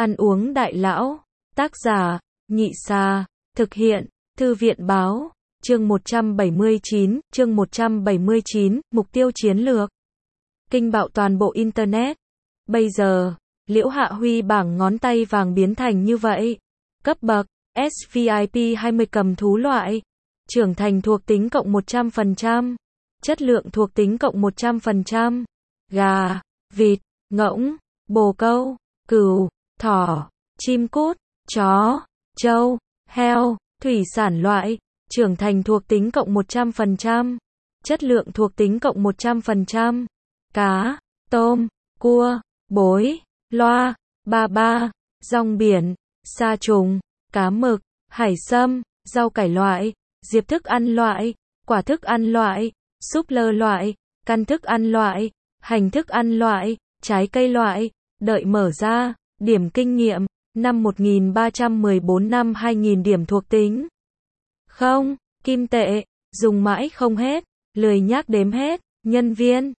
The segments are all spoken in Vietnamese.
Ăn uống đại lão. Tác giả, Nhị Sa. Thực hiện, Thư viện Báo. Chương 179, mục tiêu chiến lược. Kinh bạo toàn bộ Internet. Bây giờ, Liễu Hạ Huy bảng ngón tay vàng biến thành như vậy. Cấp bậc, SVIP 20 cầm thú loại. Trưởng thành thuộc tính cộng 100%. Chất lượng thuộc tính cộng 100%. Gà, vịt, ngỗng, bồ câu, cừu, thỏ, chim cút, chó, trâu, heo, thủy sản loại. Trưởng thành thuộc tính cộng 100%. Chất lượng thuộc tính cộng 100%. Cá, tôm, cua, bối, loa, ba ba, rong biển, sa trùng, cá mực, hải sâm, rau cải loại, diệp thức ăn loại, quả thức ăn loại, súp lơ loại, căn thức ăn loại, hành thức ăn loại, trái cây loại. Đợi mở ra, điểm kinh nghiệm, năm 1314 năm 2000 điểm thuộc tính. Không, kim tệ, dùng mãi không hết, lười nhác đếm hết. Nhân viên,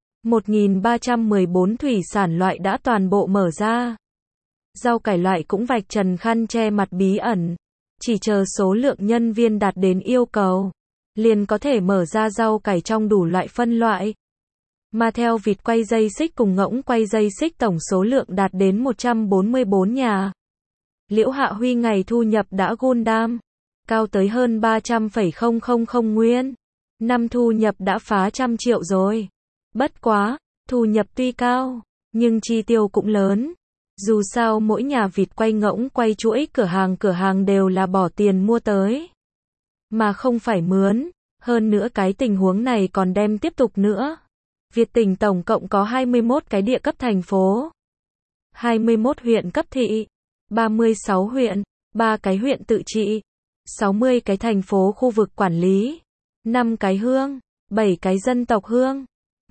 1314 thủy sản loại đã toàn bộ mở ra. Rau cải loại cũng vạch trần khăn che mặt bí ẩn. Chỉ chờ số lượng nhân viên đạt đến yêu cầu, liền có thể mở ra rau cải trong đủ loại phân loại. Mà theo vịt quay dây xích cùng ngỗng quay dây xích tổng số lượng đạt đến 144 nhà. Liễu Hạ Huy ngày thu nhập đã Gundam, cao tới hơn 300,000 nguyên. Năm thu nhập đã phá 100 triệu rồi. Bất quá, thu nhập tuy cao, nhưng chi tiêu cũng lớn. Dù sao mỗi nhà vịt quay ngỗng quay chuỗi cửa hàng đều là bỏ tiền mua tới, mà không phải mướn. Hơn nữa cái tình huống này còn đem tiếp tục nữa. Việt tỉnh tổng cộng có 21 cái địa cấp thành phố, 21 huyện cấp thị, 36 huyện, 3 cái huyện tự trị, 60 cái thành phố khu vực quản lý, 5 cái hương, 7 cái dân tộc hương,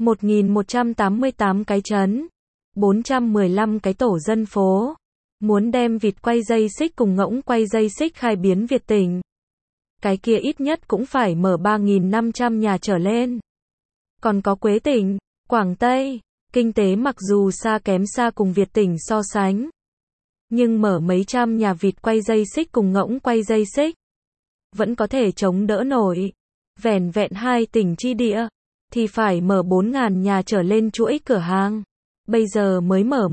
1188 cái trấn, 415 cái tổ dân phố. Muốn đem vịt quay dây xích cùng ngỗng quay dây xích khai biến Việt tỉnh, cái kia ít nhất cũng phải mở 3.500 nhà trở lên. Còn có Quế tỉnh, Quảng Tây, kinh tế mặc dù kém xa cùng Việt tỉnh so sánh, nhưng mở mấy trăm nhà vịt quay dây xích cùng ngỗng quay dây xích, vẫn có thể chống đỡ nổi. Vẻn vẹn 2 tỉnh chi địa, thì phải mở 4.000 nhà trở lên chuỗi cửa hàng. Bây giờ mới mở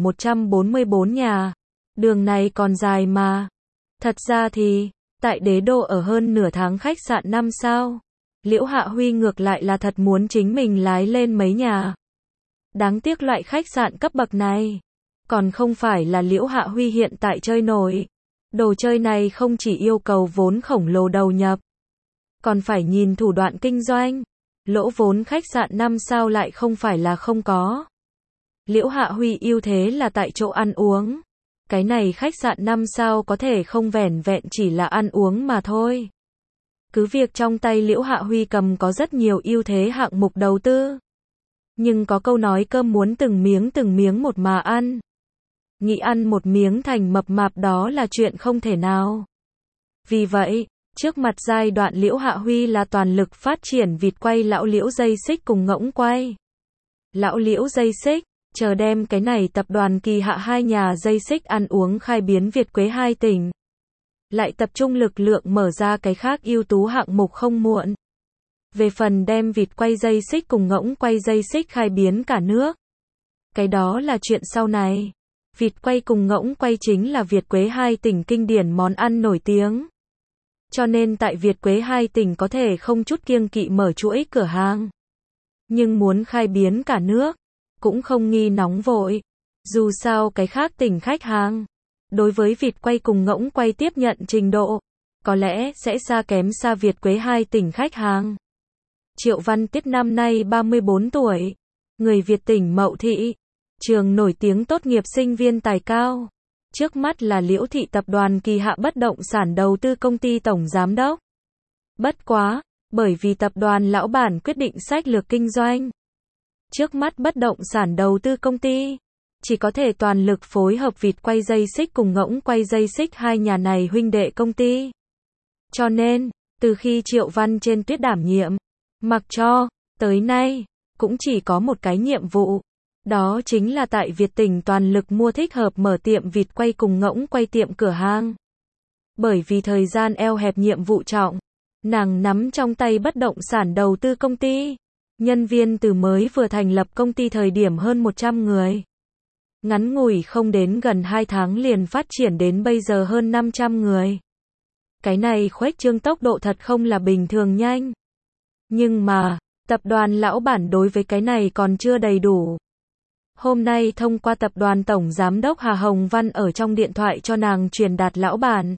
144 nhà. Đường này còn dài mà. Thật ra thì, tại Đế Đô ở hơn nửa tháng khách sạn 5 sao. Liễu Hạ Huy ngược lại là thật muốn chính mình lái lên mấy nhà. Đáng tiếc loại khách sạn cấp bậc này, còn không phải là Liễu Hạ Huy hiện tại chơi nổi. Đồ chơi này không chỉ yêu cầu vốn khổng lồ đầu nhập, còn phải nhìn thủ đoạn kinh doanh. Lỗ vốn khách sạn 5 sao lại không phải là không có. Liễu Hạ Huy ưu thế là tại chỗ ăn uống. Cái này khách sạn 5 sao có thể không vẻn vẹn chỉ là ăn uống mà thôi. Cứ việc trong tay Liễu Hạ Huy cầm có rất nhiều ưu thế hạng mục đầu tư, nhưng có câu nói cơm muốn từng miếng một mà ăn. Nghĩ ăn một miếng thành mập mạp đó là chuyện không thể nào. Vì vậy, trước mặt giai đoạn Liễu Hạ Huy là toàn lực phát triển vịt quay lão Liễu dây xích cùng ngỗng quay. Lão Liễu dây xích, chờ đem cái này tập đoàn kỳ hạ 2 nhà dây xích ăn uống khai biến Việt Quế 2 tỉnh. Lại tập trung lực lượng mở ra cái khác ưu tú hạng mục không muộn. Về phần đem vịt quay dây xích cùng ngỗng quay dây xích khai biến cả nước, cái đó là chuyện sau này. Vịt quay cùng ngỗng quay chính là Việt Quế 2 tỉnh kinh điển món ăn nổi tiếng. Cho nên tại Việt Quế 2 tỉnh có thể không chút kiêng kỵ mở chuỗi cửa hàng. Nhưng muốn khai biến cả nước, cũng không nghi nóng vội. Dù sao cái khác tỉnh khách hàng, đối với vịt quay cùng ngỗng quay tiếp nhận trình độ, có lẽ sẽ kém xa Việt Quế 2 tỉnh khách hàng. Triệu Văn Tiết năm nay 34 tuổi, người Việt tỉnh Mậu Thị, trường nổi tiếng tốt nghiệp sinh viên tài cao. Trước mắt là Liễu Thị tập đoàn kỳ hạ bất động sản đầu tư công ty tổng giám đốc. Bất quá, bởi vì tập đoàn lão bản quyết định sách lược kinh doanh, trước mắt bất động sản đầu tư công ty chỉ có thể toàn lực phối hợp vịt quay dây xích cùng ngỗng quay dây xích 2 nhà này huynh đệ công ty. Cho nên, từ khi Triệu Văn trên Tuyết đảm nhiệm, mặc cho tới nay cũng chỉ có một cái nhiệm vụ, Đó chính là tại Việt Tỉnh toàn lực mua thích hợp mở tiệm vịt quay cùng ngỗng quay tiệm cửa hàng. Bởi vì thời gian eo hẹp nhiệm vụ trọng, nàng nắm trong tay bất động sản đầu tư công ty. Nhân viên từ mới vừa thành lập công ty thời điểm hơn 100 người. Ngắn ngủi không đến gần 2 tháng liền phát triển đến bây giờ hơn 500 người. Cái này khuếch trương tốc độ thật không là bình thường nhanh. Nhưng mà, tập đoàn lão bản đối với cái này còn chưa đầy đủ. Hôm nay thông qua tập đoàn Tổng Giám đốc Hà Hồng Văn ở trong điện thoại cho nàng truyền đạt lão bản.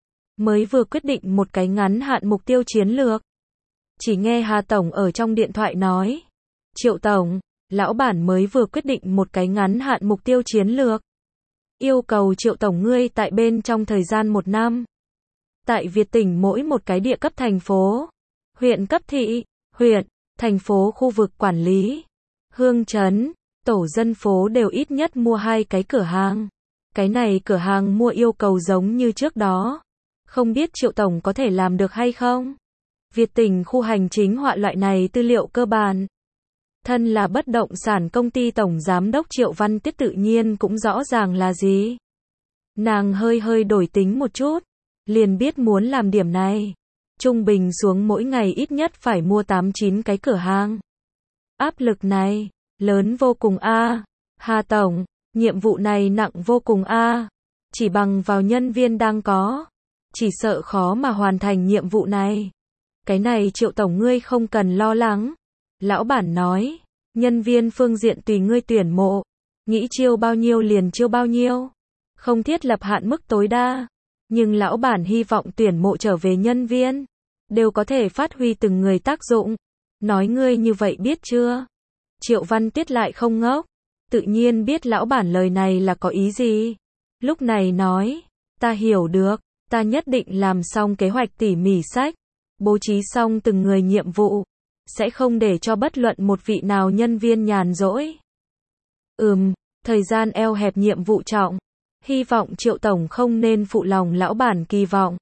Mới vừa quyết định một cái ngắn hạn mục tiêu chiến lược. Chỉ nghe Hà Tổng ở trong điện thoại nói. Triệu Tổng, lão bản mới vừa quyết định một cái ngắn hạn mục tiêu chiến lược. Yêu cầu Triệu Tổng ngươi tại bên trong thời gian 1 năm. Tại Việt Tỉnh mỗi một cái địa cấp thành phố, huyện cấp thị, huyện, thành phố khu vực quản lý, hương trấn, tổ dân phố đều ít nhất mua 2 cái cửa hàng. Cái này cửa hàng mua yêu cầu giống như trước đó. Không biết Triệu Tổng có thể làm được hay không? Việt Tỉnh khu hành chính họa loại này tư liệu cơ bản. Thân là bất động sản công ty Tổng Giám đốc Triệu Văn Tiết tự nhiên cũng rõ ràng là gì. Nàng hơi đổi tính một chút, liền biết muốn làm điểm này. Trung bình xuống mỗi ngày ít nhất phải mua 8-9 cái cửa hàng. Áp lực này, lớn vô cùng a. Hà Tổng, nhiệm vụ này nặng vô cùng a. Chỉ bằng vào nhân viên đang có, chỉ sợ khó mà hoàn thành nhiệm vụ này. Cái này Triệu Tổng ngươi không cần lo lắng. Lão bản nói, nhân viên phương diện tùy ngươi tuyển mộ, nghĩ chiêu bao nhiêu liền chiêu bao nhiêu, không thiết lập hạn mức tối đa, nhưng lão bản hy vọng tuyển mộ trở về nhân viên, đều có thể phát huy từng người tác dụng. Nói ngươi như vậy biết chưa? Triệu Văn Tiết lại không ngốc, tự nhiên biết lão bản lời này là có ý gì. Lúc này nói, ta hiểu được, ta nhất định làm xong kế hoạch tỉ mỉ sách, bố trí xong từng người nhiệm vụ. Sẽ không để cho bất luận một vị nào nhân viên nhàn rỗi. Thời gian eo hẹp nhiệm vụ trọng. Hy vọng Triệu Tổng không nên phụ lòng lão bản kỳ vọng.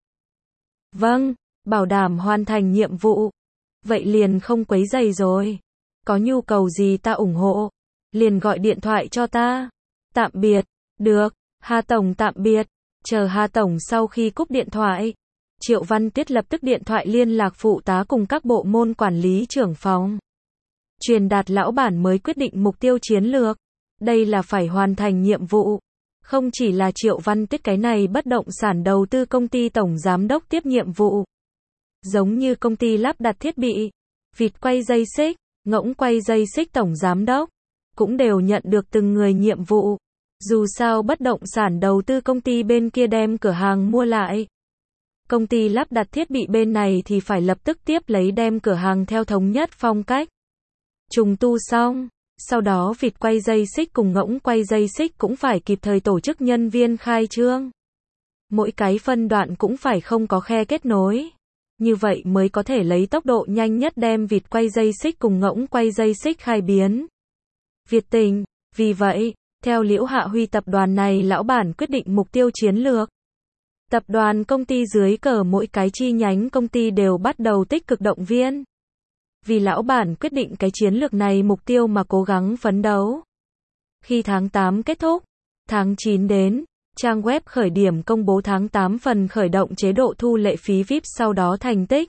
Vâng, bảo đảm hoàn thành nhiệm vụ. Vậy liền không quấy rầy rồi. Có nhu cầu gì ta ủng hộ, liền gọi điện thoại cho ta. Tạm biệt. Được, Hà Tổng tạm biệt. Chờ Hà Tổng sau khi cúp điện thoại. Triệu Văn Tiết lập tức điện thoại liên lạc phụ tá cùng các bộ môn quản lý trưởng phòng. Truyền đạt lão bản mới quyết định mục tiêu chiến lược. Đây là phải hoàn thành nhiệm vụ. Không chỉ là Triệu Văn Tiết cái này bất động sản đầu tư công ty Tổng Giám đốc tiếp nhiệm vụ. Giống như công ty lắp đặt thiết bị, vịt quay dây xích, ngỗng quay dây xích Tổng Giám đốc, cũng đều nhận được từng người nhiệm vụ. Dù sao bất động sản đầu tư công ty bên kia đem cửa hàng mua lại. Công ty lắp đặt thiết bị bên này thì phải lập tức tiếp lấy đem cửa hàng theo thống nhất phong cách. Trùng tu xong, sau đó vịt quay dây xích cùng ngỗng quay dây xích cũng phải kịp thời tổ chức nhân viên khai trương. Mỗi cái phân đoạn cũng phải không có khe kết nối. Như vậy mới có thể lấy tốc độ nhanh nhất đem vịt quay dây xích cùng ngỗng quay dây xích khai biến. Việt Tỉnh, vì vậy, theo Liễu Hạ Huy tập đoàn này lão bản quyết định mục tiêu chiến lược. Tập đoàn công ty dưới cờ mỗi cái chi nhánh công ty đều bắt đầu tích cực động viên. Vì lão bản quyết định cái chiến lược này mục tiêu mà cố gắng phấn đấu. Khi tháng 8 kết thúc, tháng 9 đến, trang web khởi điểm công bố tháng 8 phần khởi động chế độ thu lệ phí VIP sau đó thành tích.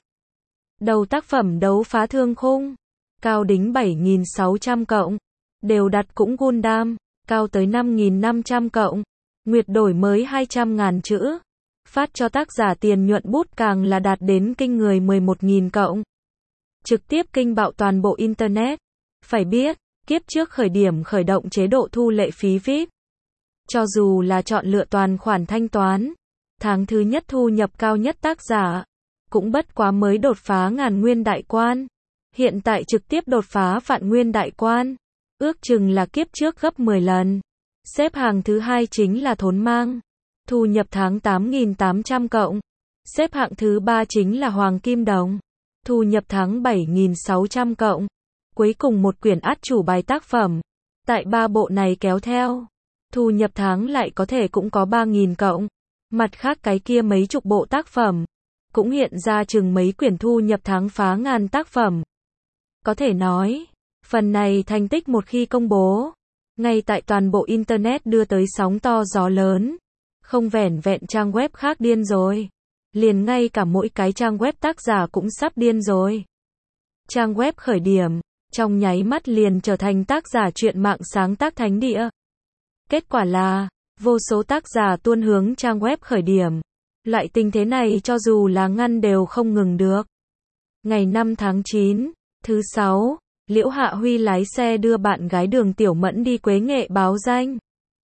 Đầu tác phẩm đấu phá thương khung, cao đính 7.600 cộng, đều đặt cũng Gundam, cao tới 5.500 cộng, nguyệt đổi mới 200.000 chữ. Phát cho tác giả tiền nhuận bút càng là đạt đến kinh người 11.000 cộng. Trực tiếp kinh bạo toàn bộ Internet. Phải biết, kiếp trước khởi điểm khởi động chế độ thu lệ phí VIP. Cho dù là chọn lựa toàn khoản thanh toán, tháng thứ nhất thu nhập cao nhất tác giả, cũng bất quá mới đột phá ngàn nguyên đại quan. Hiện tại trực tiếp đột phá vạn nguyên đại quan. Ước chừng là kiếp trước gấp 10 lần. Xếp hàng thứ hai chính là Thốn Mang. Thu nhập tháng 8.800 cộng. Xếp hạng thứ 3 chính là Hoàng Kim Đồng. Thu nhập tháng 7.600 cộng. Cuối cùng một quyển át chủ bài tác phẩm. Tại 3 bộ này kéo theo. Thu nhập tháng lại có thể cũng có 3.000 cộng. Mặt khác cái kia mấy chục bộ tác phẩm. Cũng hiện ra chừng mấy quyển thu nhập tháng phá ngàn tác phẩm. Có thể nói, phần này thành tích một khi công bố, ngay tại toàn bộ Internet đưa tới sóng to gió lớn. Không vẻn vẹn trang web khác điên rồi. Liền ngay cả mỗi cái trang web tác giả cũng sắp điên rồi. Trang web khởi điểm, trong nháy mắt liền trở thành tác giả truyện mạng sáng tác thánh địa. Kết quả là, vô số tác giả tuôn hướng trang web khởi điểm. Loại tình thế này cho dù là ngăn đều không ngừng được. Ngày 5 tháng 9, thứ 6, Liễu Hạ Huy lái xe đưa bạn gái Đường Tiểu Mẫn đi Quế Nghệ báo danh.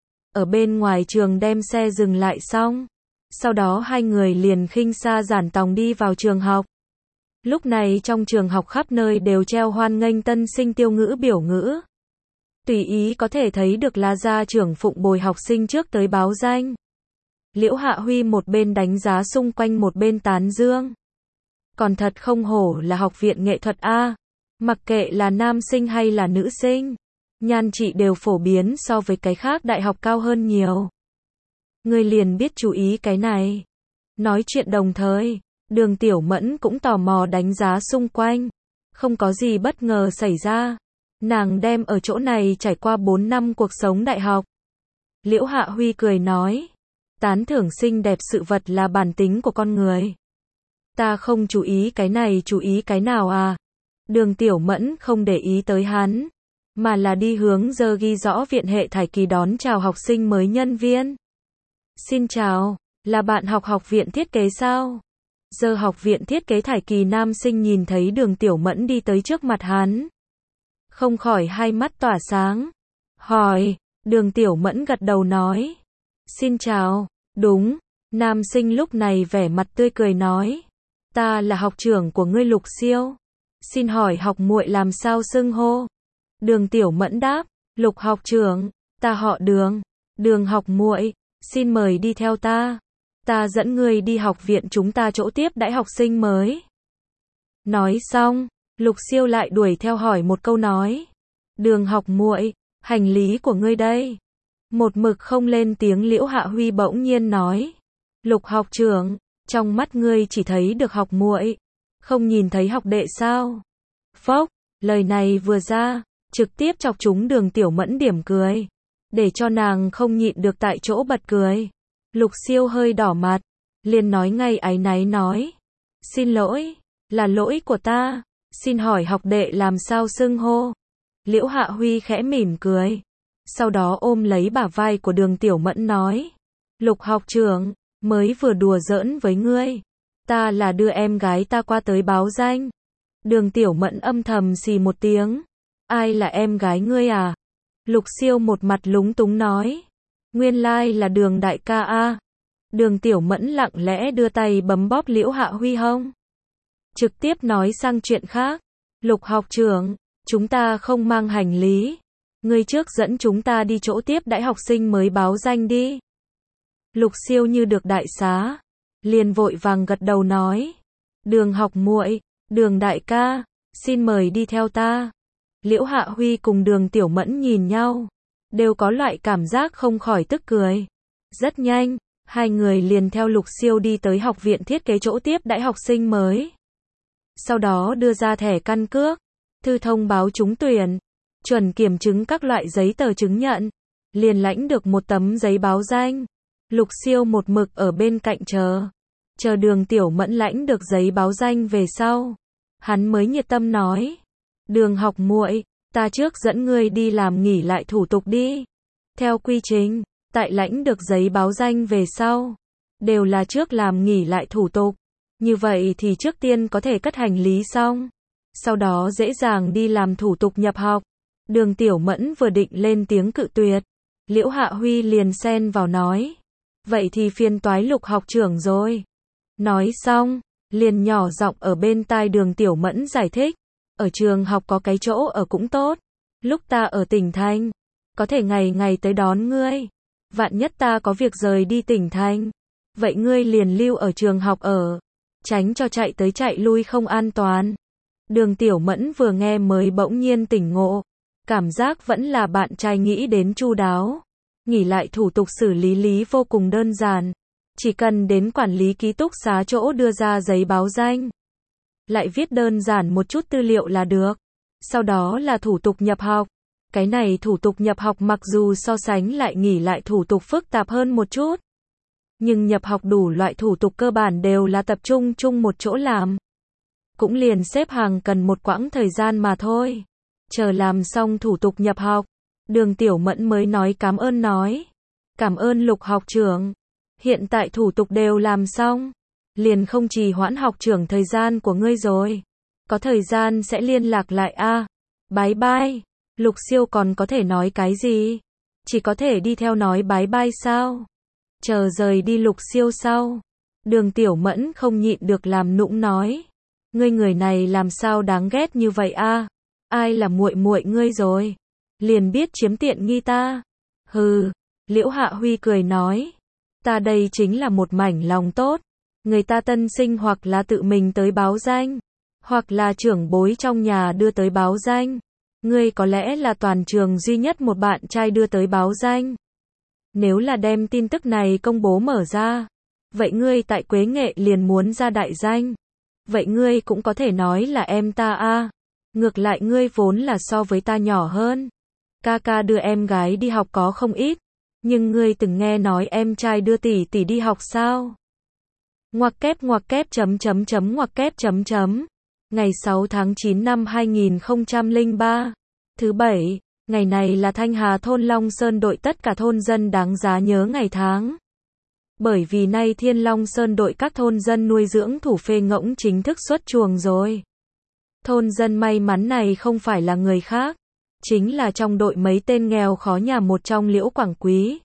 Ở bên ngoài trường đem xe dừng lại xong. Sau đó hai người liền khinh xa giản tòng đi vào trường học. Lúc này trong trường học khắp nơi đều treo hoan nghênh tân sinh tiêu ngữ biểu ngữ. Tùy ý có thể thấy được là gia trưởng phụng bồi học sinh trước tới báo danh. Liễu Hạ Huy một bên đánh giá xung quanh một bên tán dương. Còn thật không hổ là học viện nghệ thuật A. Mặc kệ là nam sinh hay là nữ sinh, nhan trị đều phổ biến so với cái khác đại học cao hơn nhiều. Ngươi liền biết chú ý cái này. Nói chuyện đồng thời, Đường Tiểu Mẫn cũng tò mò đánh giá xung quanh. Không có gì bất ngờ xảy ra. Nàng đem ở chỗ này trải qua 4 năm cuộc sống đại học. Liễu Hạ Huy cười nói. Tán thưởng xinh đẹp sự vật là bản tính của con người. Ta không chú ý cái này chú ý cái nào à? Đường Tiểu Mẫn không để ý tới hắn, mà là đi hướng giờ ghi rõ viện hệ thải kỳ đón chào học sinh mới nhân viên. Xin chào, là bạn học học viện thiết kế sao? Giờ học viện thiết kế thải kỳ nam sinh nhìn thấy Đường Tiểu Mẫn đi tới trước mặt hắn. Không khỏi hai mắt tỏa sáng. Hỏi, Đường Tiểu Mẫn gật đầu nói. Xin chào, đúng. Nam sinh lúc này vẻ mặt tươi cười nói. Ta là học trưởng của ngươi Lục Siêu. Xin hỏi học muội làm sao xưng hô? Đường Tiểu Mẫn đáp, Lục học trưởng, ta họ Đường. Đường học muội, xin mời đi theo ta. Ta dẫn ngươi đi học viện chúng ta chỗ tiếp đãi học sinh mới. Nói xong, Lục Siêu lại đuổi theo hỏi một câu nói. Đường học muội, hành lý của ngươi đây. Một mực không lên tiếng Liễu Hạ Huy bỗng nhiên nói. Lục học trưởng, trong mắt ngươi chỉ thấy được học muội, không nhìn thấy học đệ sao? Phốc, lời này vừa ra, trực tiếp chọc trúng Đường Tiểu Mẫn điểm cười, để cho nàng không nhịn được tại chỗ bật cười. Lục Siêu hơi đỏ mặt, liền nói ngay áy náy nói. Xin lỗi, là lỗi của ta, xin hỏi học đệ làm sao xưng hô? Liễu Hạ Huy khẽ mỉm cười, sau đó ôm lấy bả vai của Đường Tiểu Mẫn nói. Lục học trưởng, mới vừa đùa giỡn với ngươi. Ta là đưa em gái ta qua tới báo danh. Đường Tiểu Mẫn âm thầm xì một tiếng. Ai là em gái ngươi à? Lục Siêu một mặt lúng túng nói. Nguyên lai là Đường đại ca a. Đường Tiểu Mẫn lặng lẽ đưa tay bấm bóp Liễu Hạ Huy hông. Trực tiếp nói sang chuyện khác. Lục học trưởng, chúng ta không mang hành lý. Ngươi trước dẫn chúng ta đi chỗ tiếp đãi học sinh mới báo danh đi. Lục Siêu như được đại xá, liền vội vàng gật đầu nói. Đường học muội, Đường đại ca, xin mời đi theo ta. Liễu Hạ Huy cùng Đường Tiểu Mẫn nhìn nhau, đều có loại cảm giác không khỏi tức cười. Rất nhanh, hai người liền theo Lục Siêu đi tới học viện thiết kế chỗ tiếp đãi học sinh mới. Sau đó đưa ra thẻ căn cước, thư thông báo trúng tuyển, chuẩn kiểm chứng các loại giấy tờ chứng nhận, liền lãnh được một tấm giấy báo danh. Lục Siêu một mực ở bên cạnh chờ Đường Tiểu Mẫn lãnh được giấy báo danh về sau, hắn mới nhiệt tâm nói. Đường học muội, ta trước dẫn ngươi đi làm nghỉ lại thủ tục đi. Theo quy trình, tại lãnh được giấy báo danh về sau, đều là trước làm nghỉ lại thủ tục. Như vậy thì trước tiên có thể cất hành lý xong, sau đó dễ dàng đi làm thủ tục nhập học. Đường Tiểu Mẫn vừa định lên tiếng cự tuyệt, Liễu Hạ Huy liền xen vào nói. Vậy thì phiền toái Lục học trưởng rồi. Nói xong, liền nhỏ giọng ở bên tai Đường Tiểu Mẫn giải thích. Ở trường học có cái chỗ ở cũng tốt. Lúc ta ở tỉnh thành, có thể ngày ngày tới đón ngươi. Vạn nhất ta có việc rời đi tỉnh thành, vậy ngươi liền lưu ở trường học ở, tránh cho chạy tới chạy lui không an toàn. Đường Tiểu Mẫn vừa nghe mới bỗng nhiên tỉnh ngộ, cảm giác vẫn là bạn trai nghĩ đến chu đáo. Nghỉ lại thủ tục xử lý vô cùng đơn giản, chỉ cần đến quản lý ký túc xá chỗ đưa ra giấy báo danh, lại viết đơn giản một chút tư liệu là được. Sau đó là thủ tục nhập học. Cái này thủ tục nhập học mặc dù so sánh lại nghỉ lại thủ tục phức tạp hơn một chút. Nhưng nhập học đủ loại thủ tục cơ bản đều là tập trung chung một chỗ làm. Cũng liền xếp hàng cần một quãng thời gian mà thôi. Chờ làm xong thủ tục nhập học, Đường Tiểu Mẫn mới nói cảm ơn nói. Cảm ơn Lục học trưởng. Hiện tại thủ tục đều làm xong. Liền không trì hoãn học trưởng thời gian của ngươi rồi. Có thời gian sẽ liên lạc lại a. Bye bye. Lục Siêu còn có thể nói cái gì? Chỉ có thể đi theo nói bye bye sao? Chờ rời đi Lục Siêu sau. Đường Tiểu Mẫn không nhịn được làm nũng nói. Ngươi người này làm sao đáng ghét như vậy a? Ai là muội muội ngươi rồi? Liền biết chiếm tiện nghi ta. Hừ, Liễu Hạ Huy cười nói. Ta đây chính là một mảnh lòng tốt. Người ta tân sinh hoặc là tự mình tới báo danh, hoặc là trưởng bối trong nhà đưa tới báo danh. Ngươi có lẽ là toàn trường duy nhất một bạn trai đưa tới báo danh. Nếu là đem tin tức này công bố mở ra, vậy ngươi tại Quế Nghệ liền muốn ra đại danh. Vậy ngươi cũng có thể nói là em ta a. Ngược lại ngươi vốn là so với ta nhỏ hơn. Ca ca đưa em gái đi học có không ít, nhưng ngươi từng nghe nói em trai đưa tỷ tỷ đi học sao? Ngoặc kép ngoặc kép Ngày 6 tháng 9 năm 2003, thứ Bảy, ngày này là Thanh Hà thôn Long Sơn đội tất cả thôn dân đáng giá nhớ ngày tháng. Bởi vì nay Thiên Long Sơn đội các thôn dân nuôi dưỡng thủ phê ngỗng chính thức xuất chuồng rồi. Thôn dân may mắn này không phải là người khác, chính là trong đội mấy tên nghèo khó nhà một trong Liễu Quảng Quý.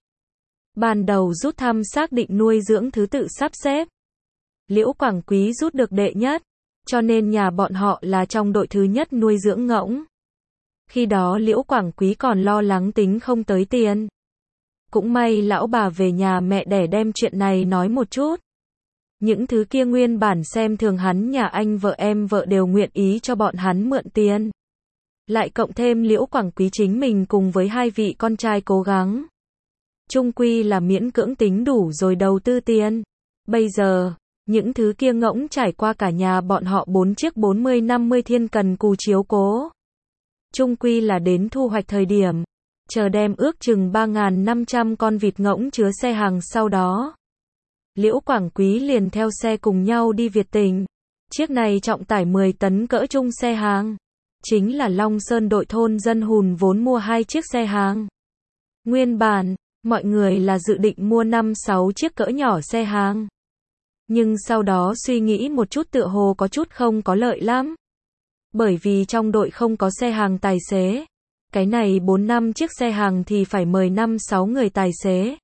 Ban đầu rút thăm xác định nuôi dưỡng thứ tự sắp xếp. Liễu Quảng Quý rút được đệ nhất, cho nên nhà bọn họ là trong đội thứ nhất nuôi dưỡng ngỗng. Khi đó Liễu Quảng Quý còn lo lắng tính không tới tiền. Cũng may lão bà về nhà mẹ đẻ đem chuyện này nói một chút. Những thứ kia nguyên bản xem thường hắn nhà anh vợ em vợ đều nguyện ý cho bọn hắn mượn tiền. Lại cộng thêm Liễu Quảng Quý chính mình cùng với hai vị con trai cố gắng. Chung quy là miễn cưỡng tính đủ rồi đầu tư tiền. Bây giờ, những thứ kia ngỗng trải qua cả nhà bọn họ 4 chiếc 40-50 thiên cần cù chiếu cố. Chung quy là đến thu hoạch thời điểm. Chờ đem ước chừng 3.500 con vịt ngỗng chứa xe hàng sau đó. Liễu Quảng Quý liền theo xe cùng nhau đi Việt Tỉnh. Chiếc này trọng tải 10 tấn cỡ trung xe hàng. Chính là Long Sơn đội thôn dân hùn vốn mua 2 chiếc xe hàng. Nguyên bản, mọi người là dự định mua 5-6 chiếc cỡ nhỏ xe hàng. Nhưng sau đó suy nghĩ một chút tựa hồ có chút không có lợi lắm. Bởi vì trong đội không có xe hàng tài xế. Cái này 4-5 chiếc xe hàng thì phải mời 5-6 người tài xế.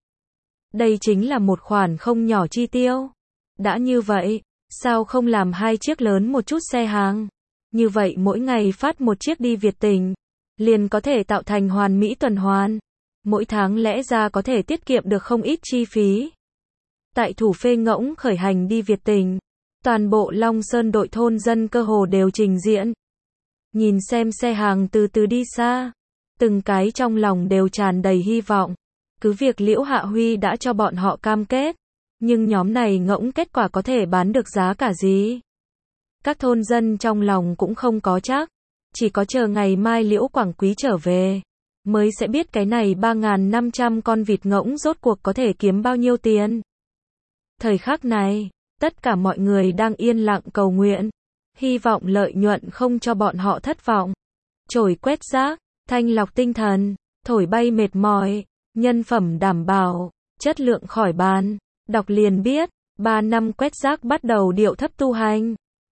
Đây chính là một khoản không nhỏ chi tiêu. Đã như vậy, sao không làm 2 chiếc lớn một chút xe hàng? Như vậy mỗi ngày phát một chiếc đi Việt Tỉnh, liền có thể tạo thành hoàn mỹ tuần hoàn. Mỗi tháng lẽ ra có thể tiết kiệm được không ít chi phí. Tại thủ phê ngỗng khởi hành đi Việt Tỉnh, toàn bộ Long Sơn đội thôn dân cơ hồ đều trình diễn. Nhìn xem xe hàng từ từ đi xa, từng cái trong lòng đều tràn đầy hy vọng. Cứ việc Liễu Hạ Huy đã cho bọn họ cam kết, nhưng nhóm này ngỗng kết quả có thể bán được giá cả gì? Các thôn dân trong lòng cũng không có chắc, chỉ có chờ ngày mai Liễu Quảng Quý trở về, mới sẽ biết cái này 3.500 con vịt ngỗng rốt cuộc có thể kiếm bao nhiêu tiền. Thời khắc này, tất cả mọi người đang yên lặng cầu nguyện, hy vọng lợi nhuận không cho bọn họ thất vọng. Chổi quét rác, thanh lọc tinh thần, thổi bay mệt mỏi, nhân phẩm đảm bảo, chất lượng khỏi bàn. Đọc liền biết, 3 năm quét rác bắt đầu điệu thấp tu hành.